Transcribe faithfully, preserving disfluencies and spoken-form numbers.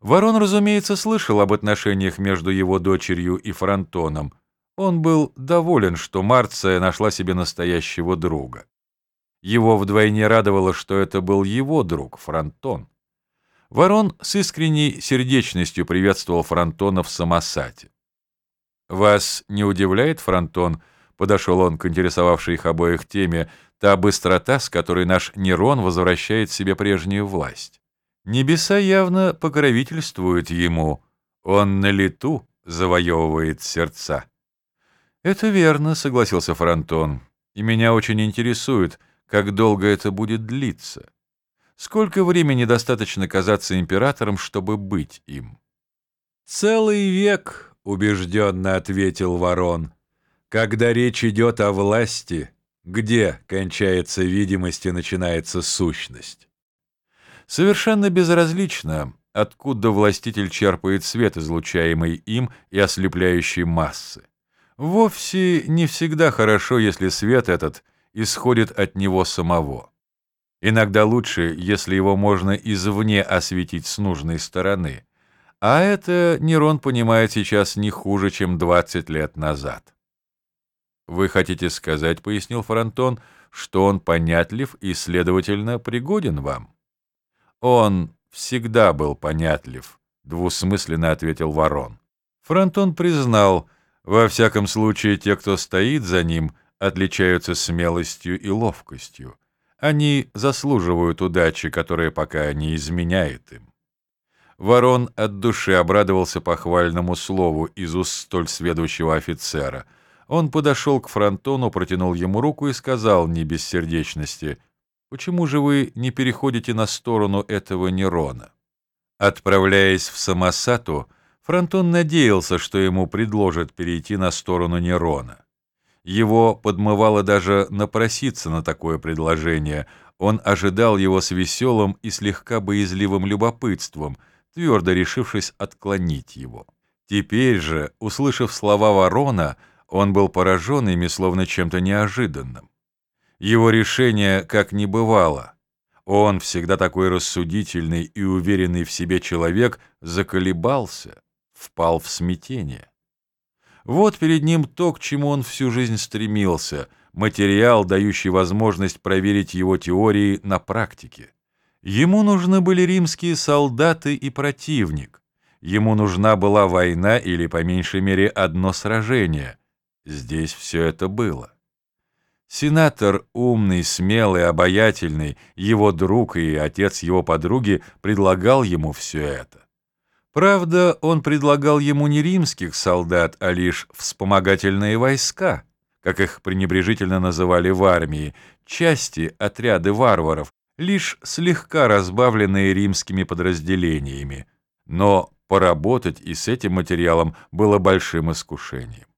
Ворон, разумеется, слышал об отношениях между его дочерью и Фронтоном. Он был доволен, что Марция нашла себе настоящего друга. Его вдвойне радовало, что это был его друг, Фронтон. Ворон с искренней сердечностью приветствовал Фронтона в Самосате. «Вас не удивляет, Фронтон?» — подошел он к интересовавшей их обоих теме, «та быстрота, с которой наш Нерон возвращает себе прежнюю власть? Небеса явно покровительствуют ему. Он на лету завоевывает сердца». «Это верно», — согласился Фронтон, «и меня очень интересует, как долго это будет длиться. Сколько времени достаточно казаться императором, чтобы быть им?» «Целый век», — убежденно ответил Ворон. «Когда речь идет о власти, где кончается видимость и начинается сущность?» Совершенно безразлично, откуда властитель черпает свет, излучаемый им и ослепляющий массы. Вовсе не всегда хорошо, если свет этот исходит от него самого. Иногда лучше, если его можно извне осветить с нужной стороны. А это Нерон понимает сейчас не хуже, чем двадцать лет назад. «Вы хотите сказать, — пояснил Фронтон, — что он понятлив и, следовательно, пригоден вам?» «Он всегда был понятлив», — двусмысленно ответил Ворон. Фронтон признал, во всяком случае, те, кто стоит за ним, отличаются смелостью и ловкостью. Они заслуживают удачи, которая пока не изменяет им. Ворон от души обрадовался похвальному слову из уст столь сведущего офицера. Он подошел к Фронтону, протянул ему руку и сказал не без сердечности: «Почему же вы не переходите на сторону этого Нерона?» Отправляясь в Самосату, Фронтон надеялся, что ему предложат перейти на сторону Нерона. Его подмывало даже напроситься на такое предложение. Он ожидал его с веселым и слегка боязливым любопытством, твердо решившись отклонить его. Теперь же, услышав слова Ворона, он был поражен ими словно чем-то неожиданным. Его решение как не бывало. Он, всегда такой рассудительный и уверенный в себе человек, заколебался, впал в смятение. Вот перед ним то, к чему он всю жизнь стремился, материал, дающий возможность проверить его теории на практике. Ему нужны были римские солдаты и противник. Ему нужна была война или, по меньшей мере, одно сражение. Здесь все это было. Сенатор, умный, смелый, обаятельный, его друг и отец его подруги, предлагал ему все это. Правда, он предлагал ему не римских солдат, а лишь вспомогательные войска, как их пренебрежительно называли в армии, части, отряды варваров, лишь слегка разбавленные римскими подразделениями. Но поработать и с этим материалом было большим искушением.